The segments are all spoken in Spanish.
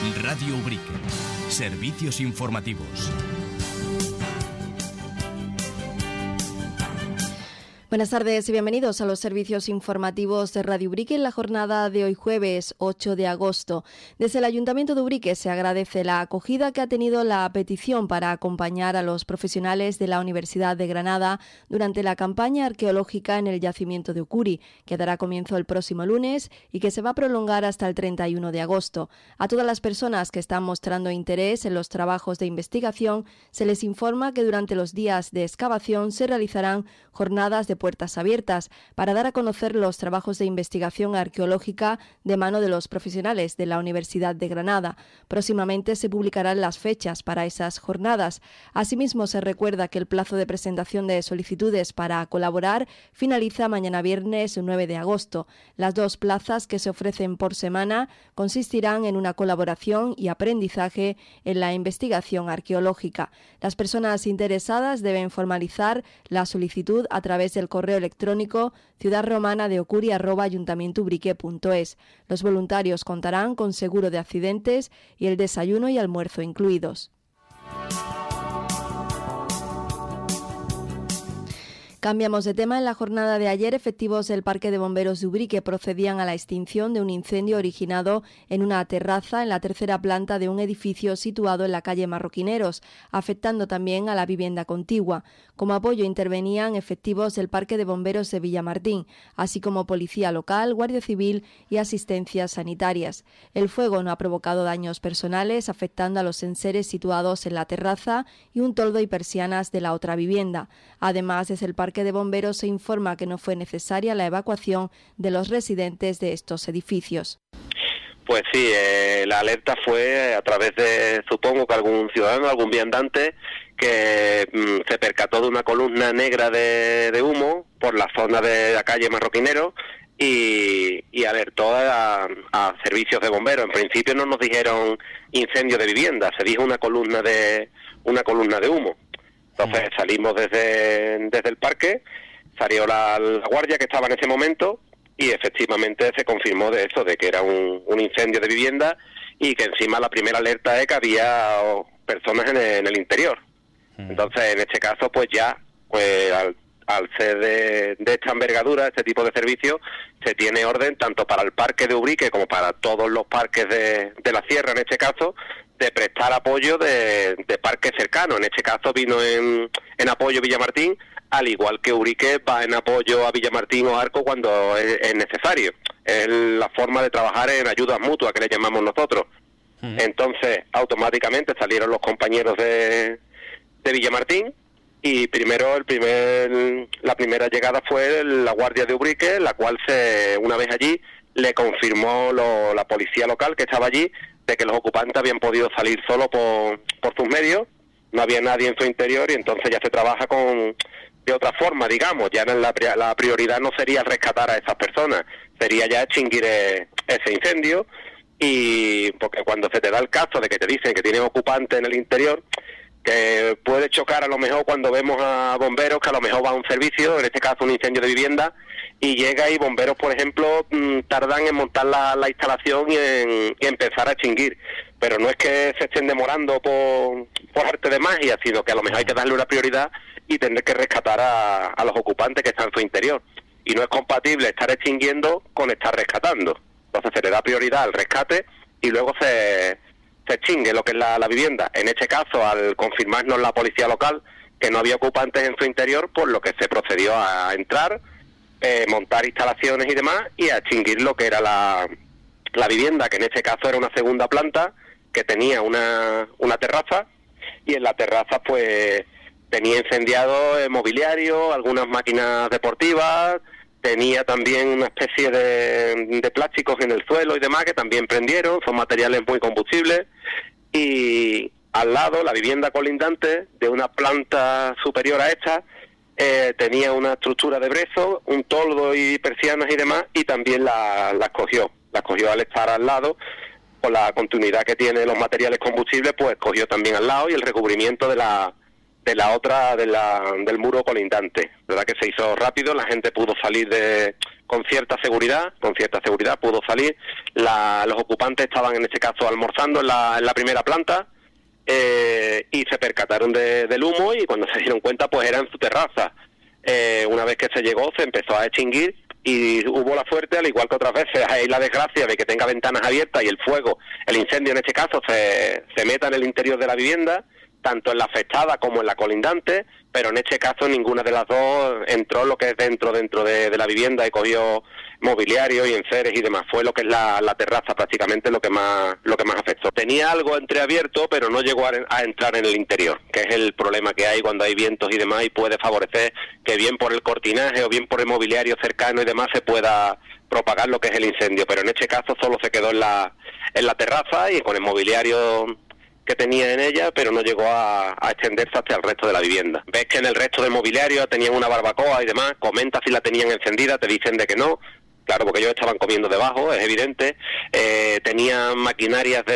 Radio Ubrique. Servicios informativos. Buenas tardes y bienvenidos a los servicios informativos de Radio Ubrique en la jornada de hoy jueves 8 de agosto. Desde el Ayuntamiento de Ubrique se agradece la acogida que ha tenido la petición para acompañar a los profesionales de la Universidad de Granada durante la campaña arqueológica en el yacimiento de Ucuri, que dará comienzo el próximo lunes y que se va a prolongar hasta el 31 de agosto. A todas las personas que están mostrando interés en los trabajos de investigación se les informa que durante los días de excavación se realizarán jornadas de puertas abiertas para dar a conocer los trabajos de investigación arqueológica de mano de los profesionales de la Universidad de Granada. Próximamente se publicarán las fechas para esas jornadas. Asimismo, se recuerda que el plazo de presentación de solicitudes para colaborar finaliza mañana viernes 9 de agosto. Las dos plazas que se ofrecen por semana consistirán en una colaboración y aprendizaje en la investigación arqueológica. Las personas interesadas deben formalizar la solicitud a través del correo electrónico ciudadromana@ayuntamientoubrique.es. Los voluntarios contarán con seguro de accidentes y el desayuno y almuerzo incluidos. Cambiamos de tema. En la jornada de ayer, efectivos del Parque de Bomberos de Ubrique procedían a la extinción de un incendio originado en una terraza en la tercera planta de un edificio situado en la calle Marroquineros, afectando también a la vivienda contigua. Como apoyo intervenían efectivos del Parque de Bomberos de Villamartín, así como policía local, guardia civil y asistencias sanitarias. El fuego no ha provocado daños personales, afectando a los enseres situados en la terraza y un toldo y persianas de la otra vivienda. Además, desde el Parque de Bomberos se informa que no fue necesaria la evacuación de los residentes de estos edificios. Pues sí, la alerta fue a través de, supongo que algún ciudadano, algún viandante, que se percató de una columna negra de humo por la zona de la calle Marroquinero y alertó a servicios de bomberos. En principio no nos dijeron incendio de vivienda, se dijo una columna de humo. Entonces salimos desde el parque, salió la guardia que estaba en ese momento y efectivamente se confirmó de eso, de que era un incendio de vivienda y que encima la primera alerta es que había personas en el interior. Entonces en este caso pues ya, pues al ser de esta envergadura, este tipo de servicio, se tiene orden tanto para el parque de Ubrique como para todos los parques de la sierra en este caso, de prestar apoyo de parques cercanos. En este caso vino en apoyo Villamartín, al igual que Ubrique va en apoyo a Villamartín o Arco cuando es necesario. Es la forma de trabajar en ayudas mutuas que le llamamos nosotros. Entonces automáticamente salieron los compañeros de Villamartín y la primera llegada fue la guardia de Ubrique, la cual una vez allí le confirmó la policía local que estaba allí de que los ocupantes habían podido salir solo por sus medios, no había nadie en su interior y entonces ya se trabaja de otra forma, digamos. Ya la prioridad no sería rescatar a esas personas, sería ya extinguir ese incendio, y porque cuando se te da el caso de que te dicen que tienen ocupantes en el interior, que puede chocar a lo mejor cuando vemos a bomberos que a lo mejor va a un servicio, en este caso un incendio de vivienda, y llega y bomberos, por ejemplo, tardan en montar la instalación y empezar a extinguir. Pero no es que se estén demorando por arte de magia, sino que a lo mejor hay que darle una prioridad y tener que rescatar a los ocupantes que están en su interior. Y no es compatible estar extinguiendo con estar rescatando. Entonces se le da prioridad al rescate y luego se extingue lo que es la vivienda. En este caso, al confirmarnos la policía local que no había ocupantes en su interior, por lo que se procedió a entrar, montar instalaciones y demás, y a extinguir lo que era la vivienda, que en este caso era una segunda planta, que tenía una terraza, y en la terraza pues tenía incendiado mobiliario, algunas máquinas deportivas, tenía también una especie de plásticos en el suelo y demás que también prendieron, son materiales muy combustibles, y al lado, la vivienda colindante de una planta superior a esta, tenía una estructura de brezo, un toldo y persianas y demás, y también la cogió al estar al lado, con la continuidad que tiene los materiales combustibles, pues cogió también al lado, y el recubrimiento de la de la otra, del muro colindante. Verdad que se hizo rápido, la gente pudo salir con cierta seguridad pudo salir. Los ocupantes estaban en este caso almorzando en la primera planta, y se percataron del humo, y cuando se dieron cuenta pues era en su terraza. Una vez que se llegó se empezó a extinguir, y hubo la suerte, al igual que otras veces, hay la desgracia de que tenga ventanas abiertas y el incendio en este caso se meta en el interior de la vivienda, tanto en la afectada como en la colindante, pero en este caso ninguna de las dos entró lo que es dentro de la vivienda y cogió mobiliario y enseres y demás. Fue lo que es la terraza prácticamente lo que más afectó. Tenía algo entreabierto, pero no llegó a entrar en el interior, que es el problema que hay cuando hay vientos y demás, y puede favorecer que bien por el cortinaje o bien por el mobiliario cercano y demás se pueda propagar lo que es el incendio, pero en este caso solo se quedó en la terraza y con el mobiliario que tenía en ella, pero no llegó a extenderse hasta el resto de la vivienda. Ves que en el resto del mobiliario tenían una barbacoa y demás, comenta si la tenían encendida, te dicen de que no, claro, porque ellos estaban comiendo debajo, es evidente. Tenían maquinarias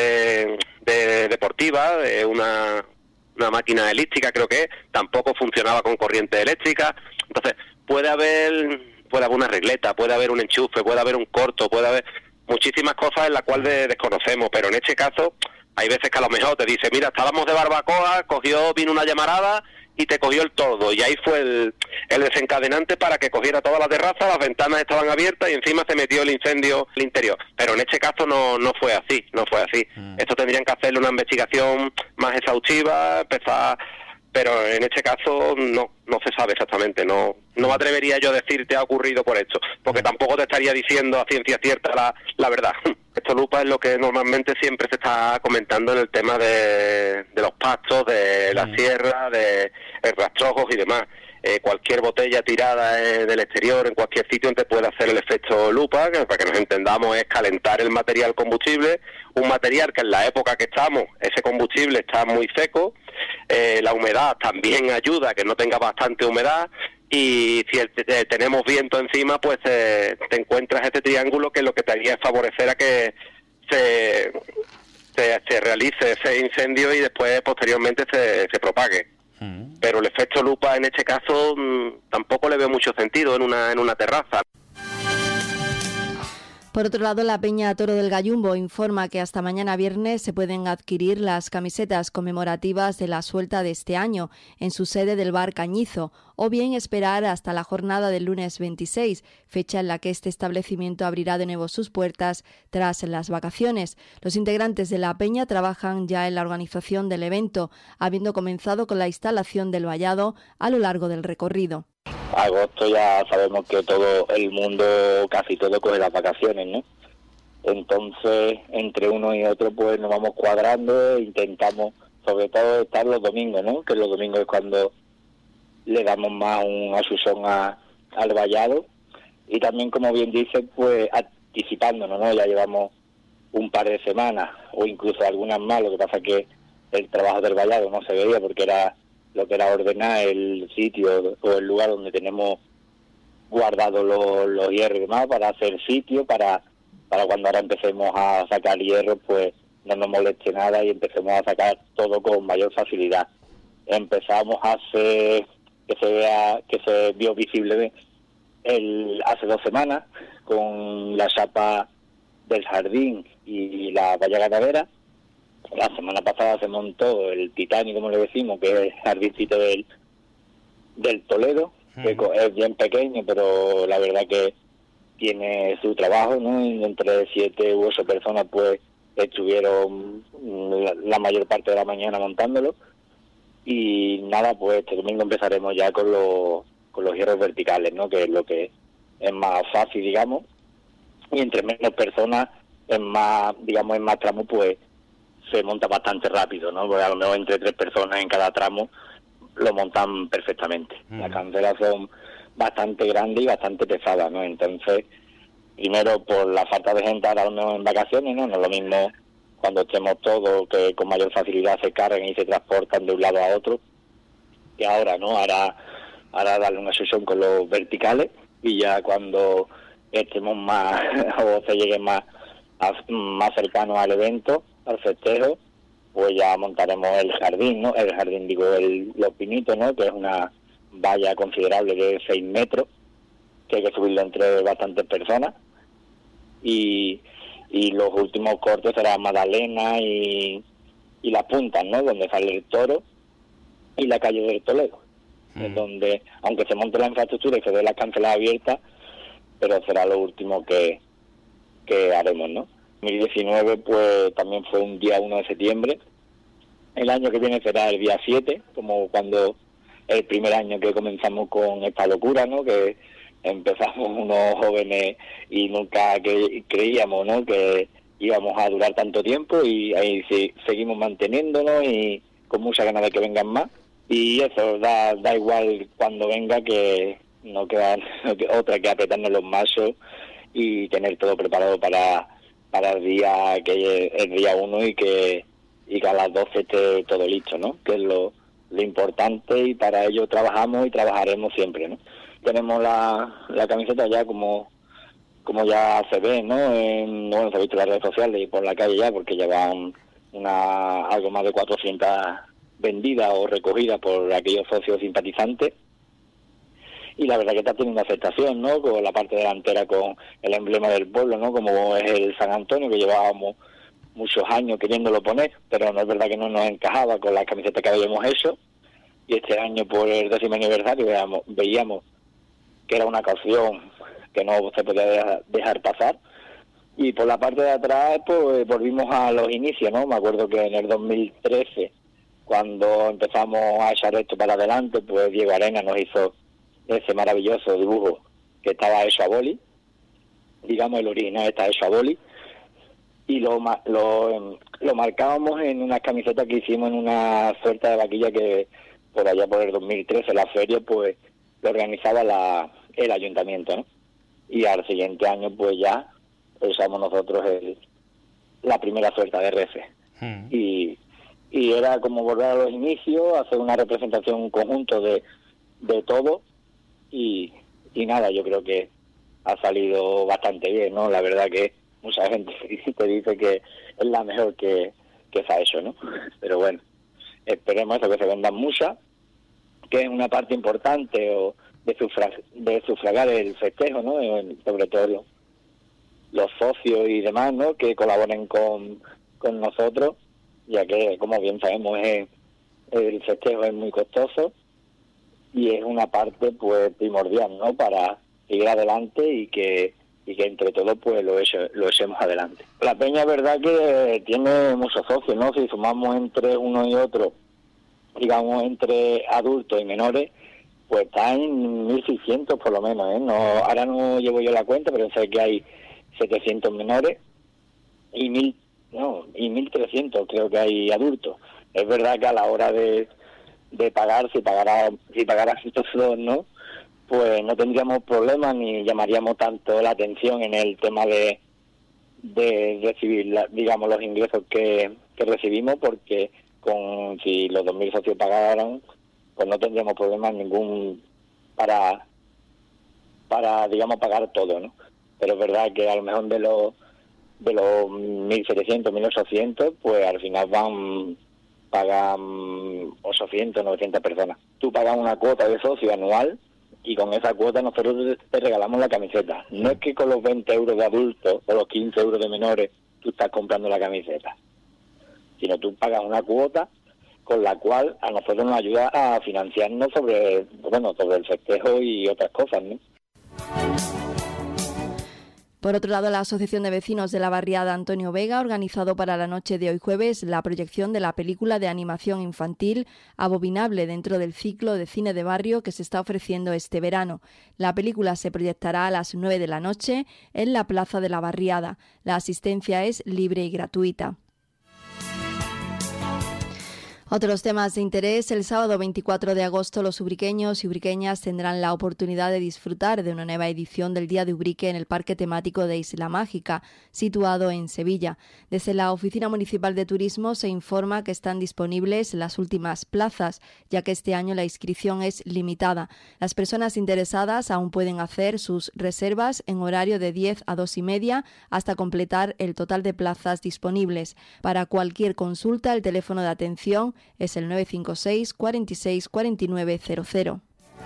deportivas, una máquina elíptica creo que tampoco funcionaba con corriente eléctrica. Entonces puede haber una regleta, puede haber un enchufe, puede haber un corto, puede haber muchísimas cosas en las cuales desconocemos, pero en este caso hay veces que a lo mejor te dice, mira, estábamos de barbacoa, vino una llamarada y te cogió el tordo, y ahí fue el desencadenante para que cogiera toda la terraza, las ventanas estaban abiertas y encima se metió el incendio al interior. Pero en este caso no fue así. Esto tendrían que hacerle una investigación más exhaustiva, pero en este caso no se sabe exactamente, no me atrevería yo a decirte ha ocurrido por esto, porque tampoco te estaría diciendo a ciencia cierta la verdad. Esto, Lupa, es lo que normalmente siempre se está comentando en el tema de los pastos, de la sierra, de rastrojos y demás. Cualquier botella tirada del exterior en cualquier sitio te puede hacer el efecto lupa, que para que nos entendamos es calentar el material combustible, un material que en la época que estamos, ese combustible está muy seco, la humedad también ayuda a que no tenga bastante humedad, y si tenemos viento encima, pues te encuentras este triángulo que lo que te haría es favorecer a que se realice ese incendio y después posteriormente se propague. Pero el efecto lupa en este caso tampoco le veo mucho sentido en una terraza. Por otro lado, la Peña Toro del Gallumbo informa que hasta mañana viernes se pueden adquirir las camisetas conmemorativas de la suelta de este año en su sede del bar Cañizo, o bien esperar hasta la jornada del lunes 26, fecha en la que este establecimiento abrirá de nuevo sus puertas tras las vacaciones. Los integrantes de la Peña trabajan ya en la organización del evento, habiendo comenzado con la instalación del vallado a lo largo del recorrido. Agosto ya sabemos que todo el mundo, casi todo, coge las vacaciones, ¿no? Entonces, entre uno y otro, pues nos vamos cuadrando e intentamos, sobre todo, estar los domingos, ¿no? Que los domingos es cuando le damos más un asusón al vallado. Y también, como bien dice, pues anticipándonos, ¿no? Ya llevamos un par de semanas, o incluso algunas más, lo que pasa es que el trabajo del vallado no se veía porque era lo que era ordenar el sitio o el lugar donde tenemos guardados los hierros y demás para hacer sitio, para cuando ahora empecemos a sacar hierro, pues no nos moleste nada y empecemos a sacar todo con mayor facilidad. Empezamos a hacer que se vio visible hace 2 semanas con la chapa del jardín y la valla ganadera. La semana pasada se montó el Titanic, como le decimos, que es el jardincito del Toledo, que es bien pequeño, pero la verdad que tiene su trabajo, ¿no? Y entre 7 u 8 personas pues estuvieron la mayor parte de la mañana montándolo. Y nada, pues este domingo empezaremos ya con los hierros verticales, ¿no? Que es lo que es más fácil, digamos. Y entre menos personas, en más tramos, pues se monta bastante rápido, ¿no? Porque a lo mejor entre 3 personas en cada tramo lo montan perfectamente. Las cancelas son bastante grandes y bastante pesadas, ¿no? Entonces, primero por la falta de gente ahora a lo mejor en vacaciones, ¿no? No es lo mismo cuando estemos todos, que con mayor facilidad se cargan y se transportan de un lado a otro, y ahora, ¿no? Ahora darle una sesión con los verticales, y ya cuando estemos más o se llegue más cercanos al evento, al festejo, pues ya montaremos el jardín, ¿no? El jardín, digo, los pinitos, ¿no? Que es una valla considerable de 6 metros, que hay que subirlo entre bastantes personas. Y los últimos cortes serán Magdalena y las puntas, ¿no? Donde sale el toro y la calle del Toledo, donde, aunque se monte la infraestructura y se dé la canceladas abiertas, pero será lo último que haremos, ¿no? 2019 pues también fue un día 1 de septiembre. El año que viene será el día 7, como cuando el primer año que comenzamos con esta locura, ¿no? Que empezamos unos jóvenes y nunca creíamos, ¿no? Que íbamos a durar tanto tiempo, y ahí seguimos manteniéndonos y con mucha ganas de que vengan más. Y eso, da igual cuando venga, que no queda otra que apretarnos los machos y tener todo preparado para el día 1 y que a las 12 esté todo listo, ¿no? Que es lo importante, y para ello trabajamos y trabajaremos siempre, ¿no? Tenemos la camiseta ya como ya se ve, ¿no? Se ha visto en las redes sociales y por la calle ya, porque llevan algo más de 400 vendidas o recogidas por aquellos socios simpatizantes. Y la verdad que está teniendo aceptación, ¿no? Con la parte delantera con el emblema del pueblo, ¿no? Como es el San Antonio, que llevábamos muchos años queriéndolo poner, pero no es verdad que no nos encajaba con la camiseta que habíamos hecho. Y este año, por el 10º aniversario, veíamos que era una ocasión que no se podía dejar pasar. Y por la parte de atrás, pues volvimos a los inicios, ¿no? Me acuerdo que en el 2013, cuando empezamos a echar esto para adelante, pues Diego Arena nos hizo ese maravilloso dibujo que estaba hecho a boli. Digamos, el original está hecho a boli. Y lo marcábamos en unas camisetas que hicimos en una suerte de vaquilla que por allá por el 2013, la feria, pues lo organizaba el ayuntamiento, ¿no? Y al siguiente año, pues ya usamos nosotros la primera suerte de RF. Y era como volver a los inicios, hacer una representación, un conjunto de todo, y nada, yo creo que ha salido bastante bien, ¿no? La verdad que mucha gente te dice que es la mejor que se ha hecho, ¿no? Pero bueno, esperemos eso, que se vendan muchas, que es una parte importante de sufragar el festejo, ¿no? Sobre todo los socios y demás, ¿no? Que colaboren con nosotros, ya que, como bien sabemos, el festejo es muy costoso y es una parte, pues, primordial, ¿no? Para seguir adelante y que entre todos, pues, lo echemos adelante. La peña, es verdad que tiene muchos socios, ¿no? Si sumamos entre uno y otro, digamos, entre adultos y menores, pues está en 1.600 por lo menos, ¿eh? No, ahora no llevo yo la cuenta, pero sé que hay 700 menores y 1.300 creo que hay adultos. Es verdad que a la hora de pagar, si pagara estos dos, ¿no? Pues no tendríamos problemas ni llamaríamos tanto la atención en el tema de recibir, digamos, los ingresos que recibimos, porque si los 2.000 socios pagaran, pues no tendríamos problemas ningún para digamos, pagar todo, ¿no? Pero es verdad que a lo mejor de los 1.700, 1.800, pues al final pagan 800, 900 personas. Tú pagas una cuota de socio anual y con esa cuota nosotros te regalamos la camiseta. No es que con los 20 euros de adultos o los 15 euros de menores tú estás comprando la camiseta, sino tú pagas una cuota con la cual a nosotros nos ayuda a financiarnos sobre el festejo y otras cosas, ¿no? Por otro lado, la Asociación de Vecinos de la Barriada Antonio Vega ha organizado para la noche de hoy jueves la proyección de la película de animación infantil Abominable dentro del ciclo de cine de barrio que se está ofreciendo este verano. La película se proyectará a las 9 de la noche en la Plaza de la Barriada. La asistencia es libre y gratuita. Otros temas de interés. El sábado 24 de agosto los ubriqueños y ubriqueñas tendrán la oportunidad de disfrutar de una nueva edición del Día de Ubrique en el Parque Temático de Isla Mágica, situado en Sevilla. Desde la Oficina Municipal de Turismo se informa que están disponibles las últimas plazas, ya que este año la inscripción es limitada. Las personas interesadas aún pueden hacer sus reservas en horario de 10 a 2:30 hasta completar el total de plazas disponibles. Para cualquier consulta, el teléfono de atención es el 956 46 49 00.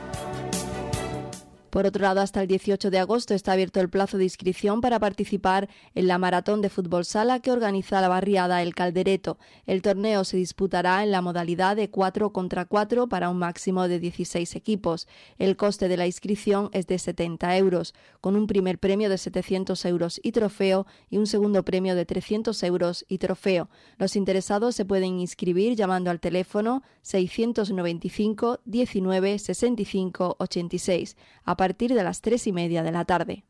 Por otro lado, hasta el 18 de agosto está abierto el plazo de inscripción para participar en la maratón de fútbol sala que organiza la barriada El Caldereto. El torneo se disputará en la modalidad de 4 contra 4 para un máximo de 16 equipos. El coste de la inscripción es de 70 euros, con un primer premio de 700 euros y trofeo y un segundo premio de 300 euros y trofeo. Los interesados se pueden inscribir llamando al teléfono 695 19 65 86. A partir de las 3:30 de la tarde.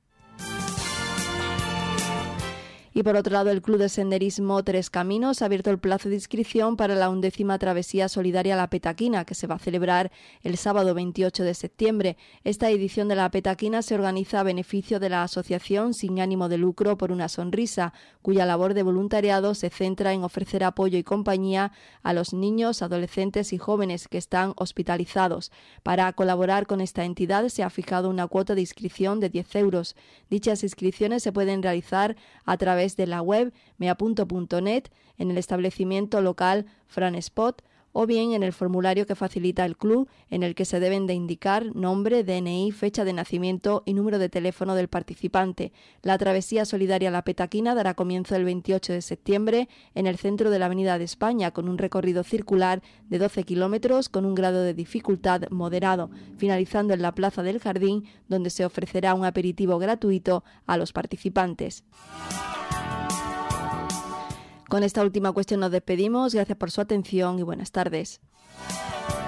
Y por otro lado, el Club de Senderismo Tres Caminos ha abierto el plazo de inscripción para la 11ª Travesía Solidaria La Petaquina, que se va a celebrar el sábado 28 de septiembre. Esta edición de La Petaquina se organiza a beneficio de la Asociación Sin Ánimo de Lucro por una Sonrisa, cuya labor de voluntariado se centra en ofrecer apoyo y compañía a los niños, adolescentes y jóvenes que están hospitalizados. Para colaborar con esta entidad se ha fijado una cuota de inscripción de 10 euros. Dichas inscripciones se pueden realizar a través de la web meapunto.net, en el establecimiento local Franspot o bien en el formulario que facilita el club, en el que se deben de indicar nombre, DNI, fecha de nacimiento y número de teléfono del participante. La travesía solidaria La Petaquina dará comienzo el 28 de septiembre en el centro de la Avenida de España, con un recorrido circular de 12 kilómetros con un grado de dificultad moderado, finalizando en la Plaza del Jardín, donde se ofrecerá un aperitivo gratuito a los participantes. Con esta última cuestión nos despedimos. Gracias por su atención y buenas tardes.